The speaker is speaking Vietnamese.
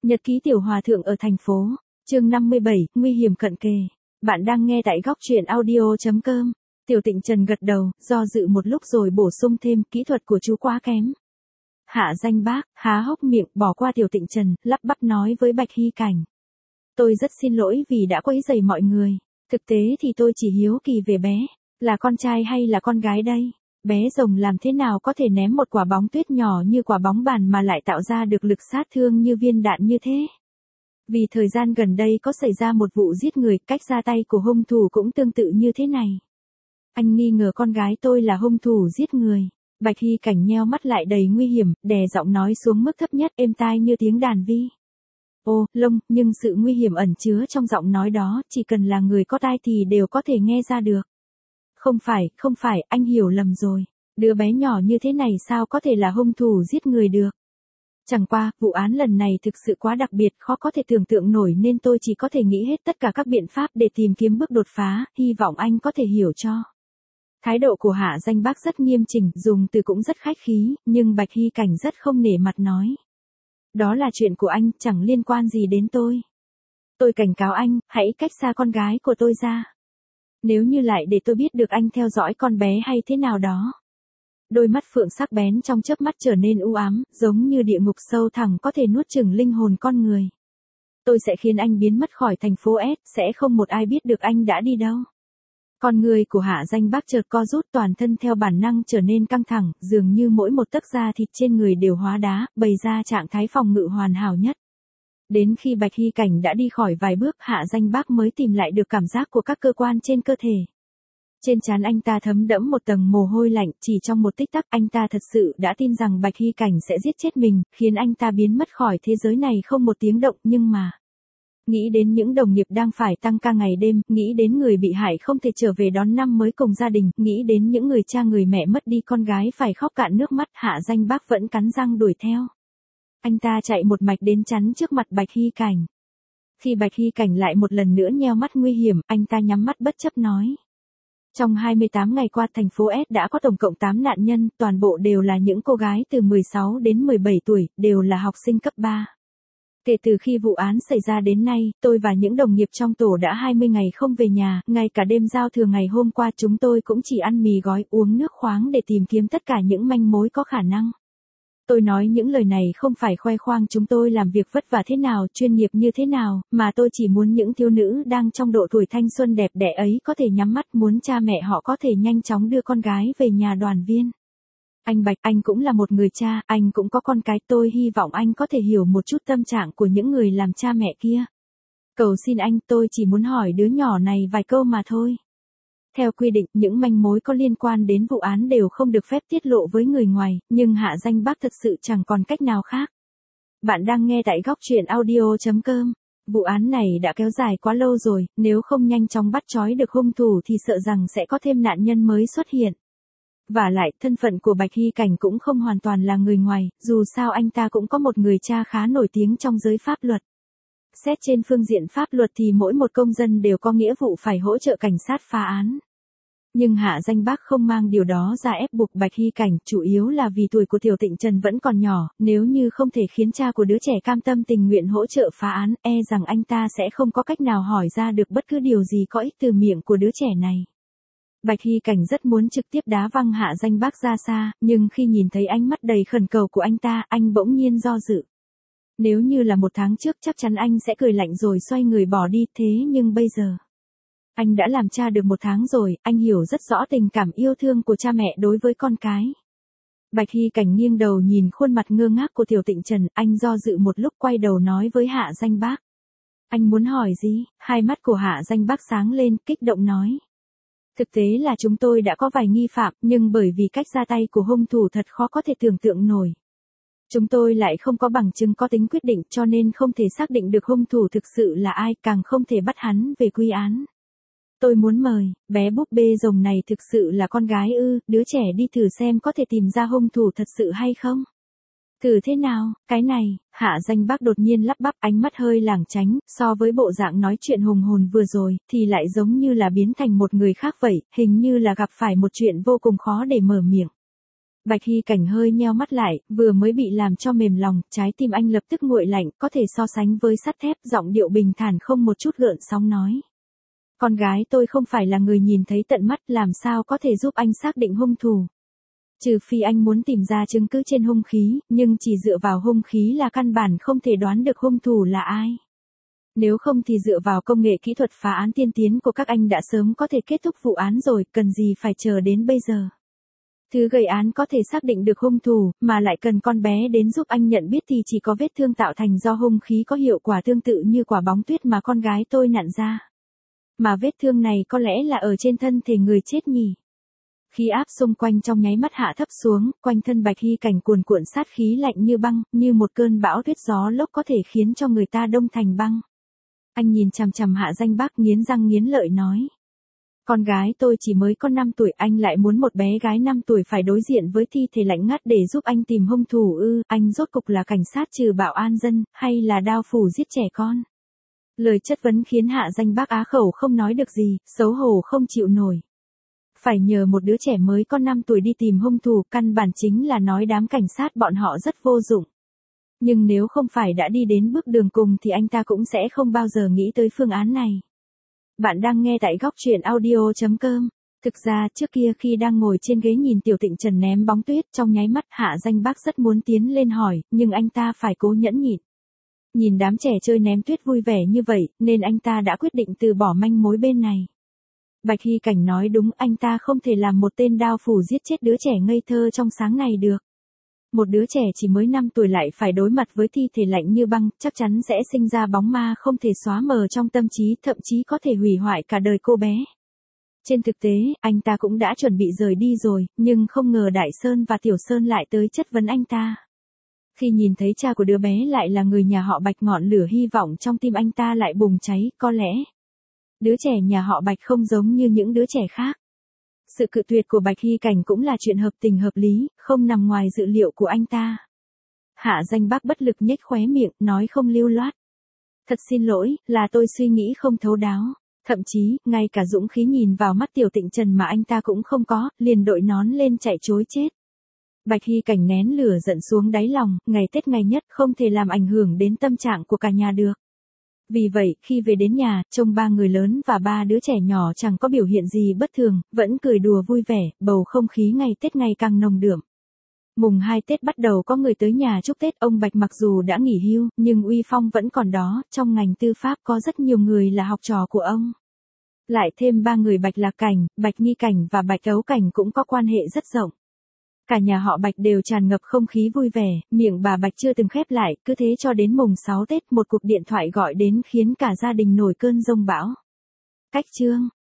Nhật ký tiểu hòa thượng ở thành phố. Chương 57, nguy hiểm cận kề. Bạn đang nghe tại góc truyện audio.com. Tiểu Tịnh Trần gật đầu, do dự một lúc rồi bổ sung thêm, kỹ thuật của chú quá kém. Hạ Danh Bác há hốc miệng, bỏ qua Tiểu Tịnh Trần, lắp bắp nói với Bạch Hy Cảnh. Tôi rất xin lỗi vì đã quấy rầy mọi người. Thực tế thì tôi chỉ hiếu kỳ về bé. Là con trai hay là con gái đây? Bé rồng làm thế nào có thể ném một quả bóng tuyết nhỏ như quả bóng bàn mà lại tạo ra được lực sát thương như viên đạn như thế? Vì thời gian gần đây có xảy ra một vụ giết người, cách ra tay của hung thủ cũng tương tự như thế này. Anh nghi ngờ con gái tôi là hung thủ giết người. Bạch Hy Cảnh nheo mắt lại đầy nguy hiểm, đè giọng nói xuống mức thấp nhất êm tai như tiếng đàn vi. Ô, Lông, nhưng sự nguy hiểm ẩn chứa trong giọng nói đó, chỉ cần là người có tai thì đều có thể nghe ra được. Không phải, anh hiểu lầm rồi. Đứa bé nhỏ như thế này sao có thể là hung thủ giết người được? Chẳng qua, vụ án lần này thực sự quá đặc biệt, khó có thể tưởng tượng nổi nên tôi chỉ có thể nghĩ hết tất cả các biện pháp để tìm kiếm bước đột phá, hy vọng anh có thể hiểu cho. Thái độ của Hạ Danh Bác rất nghiêm chỉnh, dùng từ cũng rất khách khí, nhưng Bạch Hy Cảnh rất không nể mặt nói. Đó là chuyện của anh, chẳng liên quan gì đến tôi. Tôi cảnh cáo anh, hãy cách xa con gái của tôi ra. Nếu như lại để tôi biết được anh theo dõi con bé hay thế nào đó. Đôi mắt phượng sắc bén trong chớp mắt trở nên u ám, giống như địa ngục sâu thẳm có thể nuốt chửng linh hồn con người. Tôi sẽ khiến anh biến mất khỏi thành phố S, sẽ không một ai biết được anh đã đi đâu. Con người của Hạ Danh Bác chợt co rút, toàn thân theo bản năng trở nên căng thẳng, dường như mỗi một tấc da thịt trên người đều hóa đá, bày ra trạng thái phòng ngự hoàn hảo nhất. Đến khi Bạch Hy Cảnh đã đi khỏi vài bước, Hạ Danh Bác mới tìm lại được cảm giác của các cơ quan trên cơ thể. Trên trán anh ta thấm đẫm một tầng mồ hôi lạnh, chỉ trong một tích tắc anh ta thật sự đã tin rằng Bạch Hy Cảnh sẽ giết chết mình, khiến anh ta biến mất khỏi thế giới này không một tiếng động, nhưng mà... Nghĩ đến những đồng nghiệp đang phải tăng ca ngày đêm, nghĩ đến người bị hại không thể trở về đón năm mới cùng gia đình, nghĩ đến những người cha người mẹ mất đi con gái phải khóc cạn nước mắt, Hạ Danh Bác vẫn cắn răng đuổi theo. Anh ta chạy một mạch đến chắn trước mặt Bạch Hy Cảnh. Khi Bạch Hy Cảnh lại một lần nữa nheo mắt nguy hiểm, anh ta nhắm mắt bất chấp nói. Trong 28 ngày qua thành phố S đã có tổng cộng 8 nạn nhân, toàn bộ đều là những cô gái từ 16 đến 17 tuổi, đều là học sinh cấp 3. Kể từ khi vụ án xảy ra đến nay, tôi và những đồng nghiệp trong tổ đã 20 ngày không về nhà, ngay cả đêm giao thừa ngày hôm qua chúng tôi cũng chỉ ăn mì gói, uống nước khoáng để tìm kiếm tất cả những manh mối có khả năng. Tôi nói những lời này không phải khoe khoang chúng tôi làm việc vất vả thế nào, chuyên nghiệp như thế nào, mà tôi chỉ muốn những thiếu nữ đang trong độ tuổi thanh xuân đẹp đẽ ấy có thể nhắm mắt, muốn cha mẹ họ có thể nhanh chóng đưa con gái về nhà đoàn viên. Anh Bạch, anh cũng là một người cha, anh cũng có con cái, tôi hy vọng anh có thể hiểu một chút tâm trạng của những người làm cha mẹ kia. Cầu xin anh, tôi chỉ muốn hỏi đứa nhỏ này vài câu mà thôi. Theo quy định, những manh mối có liên quan đến vụ án đều không được phép tiết lộ với người ngoài, nhưng Hạ Danh Bác thật sự chẳng còn cách nào khác. Bạn đang nghe tại góc truyện audio.com. Vụ án này đã kéo dài quá lâu rồi, nếu không nhanh chóng bắt trói được hung thủ thì sợ rằng sẽ có thêm nạn nhân mới xuất hiện. Vả lại, thân phận của Bạch Hy Cảnh cũng không hoàn toàn là người ngoài, dù sao anh ta cũng có một người cha khá nổi tiếng trong giới pháp luật. Xét trên phương diện pháp luật thì mỗi một công dân đều có nghĩa vụ phải hỗ trợ cảnh sát phá án. Nhưng Hạ Danh Bác không mang điều đó ra ép buộc Bạch Hy Cảnh, chủ yếu là vì tuổi của Tiểu Tịnh Trần vẫn còn nhỏ, nếu như không thể khiến cha của đứa trẻ cam tâm tình nguyện hỗ trợ phá án, e rằng anh ta sẽ không có cách nào hỏi ra được bất cứ điều gì có ích từ miệng của đứa trẻ này. Bạch Hy Cảnh rất muốn trực tiếp đá văng Hạ Danh Bác ra xa, nhưng khi nhìn thấy ánh mắt đầy khẩn cầu của anh ta, anh bỗng nhiên do dự. Nếu như là một tháng trước chắc chắn anh sẽ cười lạnh rồi xoay người bỏ đi, thế nhưng bây giờ... Anh đã làm cha được một tháng rồi, anh hiểu rất rõ tình cảm yêu thương của cha mẹ đối với con cái. Bạch Hy Cảnh nghiêng đầu nhìn khuôn mặt ngơ ngác của Tiểu Tịnh Trần, anh do dự một lúc quay đầu nói với Hạ Danh Bác. Anh muốn hỏi gì? Hai mắt của Hạ Danh Bác sáng lên, kích động nói. Thực tế là chúng tôi đã có vài nghi phạm, nhưng bởi vì cách ra tay của hung thủ thật khó có thể tưởng tượng nổi. Chúng tôi lại không có bằng chứng có tính quyết định cho nên không thể xác định được hung thủ thực sự là ai, càng không thể bắt hắn về quy án. Tôi muốn mời, bé búp bê rồng này thực sự là con gái ư, đứa trẻ đi thử xem có thể tìm ra hung thủ thật sự hay không. Thử thế nào, cái này, Hạ Danh Bác đột nhiên lắp bắp, ánh mắt hơi lảng tránh, so với bộ dạng nói chuyện hùng hồn vừa rồi, thì lại giống như là biến thành một người khác vậy, hình như là gặp phải một chuyện vô cùng khó để mở miệng. Bạch Hy Cảnh hơi nheo mắt lại, vừa mới bị làm cho mềm lòng, trái tim anh lập tức nguội lạnh, có thể so sánh với sắt thép, giọng điệu bình thản không một chút gợn sóng nói. Con gái tôi không phải là người nhìn thấy tận mắt, làm sao có thể giúp anh xác định hung thủ. Trừ phi anh muốn tìm ra chứng cứ trên hung khí, nhưng chỉ dựa vào hung khí là căn bản không thể đoán được hung thủ là ai. Nếu không thì dựa vào công nghệ kỹ thuật phá án tiên tiến của các anh đã sớm có thể kết thúc vụ án rồi, cần gì phải chờ đến bây giờ. Thứ gây án có thể xác định được hung thủ, mà lại cần con bé đến giúp anh nhận biết thì chỉ có vết thương tạo thành do hung khí có hiệu quả tương tự như quả bóng tuyết mà con gái tôi nặn ra. Mà vết thương này có lẽ là ở trên thân thể người chết nhỉ. Khí áp xung quanh trong nháy mắt hạ thấp xuống, quanh thân Bạch Hy Cảnh cuồn cuộn sát khí lạnh như băng, như một cơn bão tuyết gió lốc có thể khiến cho người ta đông thành băng. Anh nhìn chằm chằm Hạ Danh Bắc nghiến răng nghiến lợi nói. Con gái tôi chỉ mới có 5 tuổi, anh lại muốn một bé gái 5 tuổi phải đối diện với thi thể lạnh ngắt để giúp anh tìm hung thủ ư, anh rốt cục là cảnh sát trừ bạo an dân, hay là đao phủ giết trẻ con? Lời chất vấn khiến Hạ Danh Bắc á khẩu không nói được gì, xấu hổ không chịu nổi. Phải nhờ một đứa trẻ mới có 5 tuổi đi tìm hung thủ, căn bản chính là nói đám cảnh sát bọn họ rất vô dụng. Nhưng nếu không phải đã đi đến bước đường cùng thì anh ta cũng sẽ không bao giờ nghĩ tới phương án này. Bạn đang nghe tại góc truyện audio.com. Thực ra trước kia khi đang ngồi trên ghế nhìn Tiểu Tịnh Trần ném bóng tuyết, trong nháy mắt Hạ Danh Bắc rất muốn tiến lên hỏi, nhưng anh ta phải cố nhẫn nhịn. Nhìn đám trẻ chơi ném tuyết vui vẻ như vậy, nên anh ta đã quyết định từ bỏ manh mối bên này. Bạch Hy Cảnh nói đúng, anh ta không thể làm một tên đao phủ giết chết đứa trẻ ngây thơ trong sáng này được. Một đứa trẻ chỉ mới 5 tuổi lại phải đối mặt với thi thể lạnh như băng, chắc chắn sẽ sinh ra bóng ma không thể xóa mờ trong tâm trí, thậm chí có thể hủy hoại cả đời cô bé. Trên thực tế, anh ta cũng đã chuẩn bị rời đi rồi, nhưng không ngờ Đại Sơn và Tiểu Sơn lại tới chất vấn anh ta. Khi nhìn thấy cha của đứa bé lại là người nhà họ Bạch, ngọn lửa hy vọng trong tim anh ta lại bùng cháy, có lẽ đứa trẻ nhà họ Bạch không giống như những đứa trẻ khác. Sự cự tuyệt của Bạch Hy Cảnh cũng là chuyện hợp tình hợp lý, không nằm ngoài dự liệu của anh ta. Hạ Danh Bắc bất lực nhếch khóe miệng, nói không lưu loát. Thật xin lỗi, là tôi suy nghĩ không thấu đáo. Thậm chí, ngay cả dũng khí nhìn vào mắt Tiểu Tịnh Trần mà anh ta cũng không có, liền đội nón lên chạy trối chết. Bạch Hy Cảnh nén lửa giận xuống đáy lòng, ngày Tết ngày nhất không thể làm ảnh hưởng đến tâm trạng của cả nhà được. Vì vậy, khi về đến nhà, trông 3 người lớn và 3 đứa trẻ nhỏ chẳng có biểu hiện gì bất thường, vẫn cười đùa vui vẻ, bầu không khí ngày Tết ngày càng nồng đượm. Mùng 2 Tết bắt đầu có người tới nhà chúc Tết, ông Bạch mặc dù đã nghỉ hưu, nhưng uy phong vẫn còn đó, trong ngành tư pháp có rất nhiều người là học trò của ông. Lại thêm 3 người Bạch Lạc Cảnh, Bạch Nghi Cảnh và Bạch Ấu Cảnh cũng có quan hệ rất rộng. Cả nhà họ Bạch đều tràn ngập không khí vui vẻ, miệng bà Bạch chưa từng khép lại, cứ thế cho đến mùng 6 Tết một cuộc điện thoại gọi đến khiến cả gia đình nổi cơn giông bão. Cách chương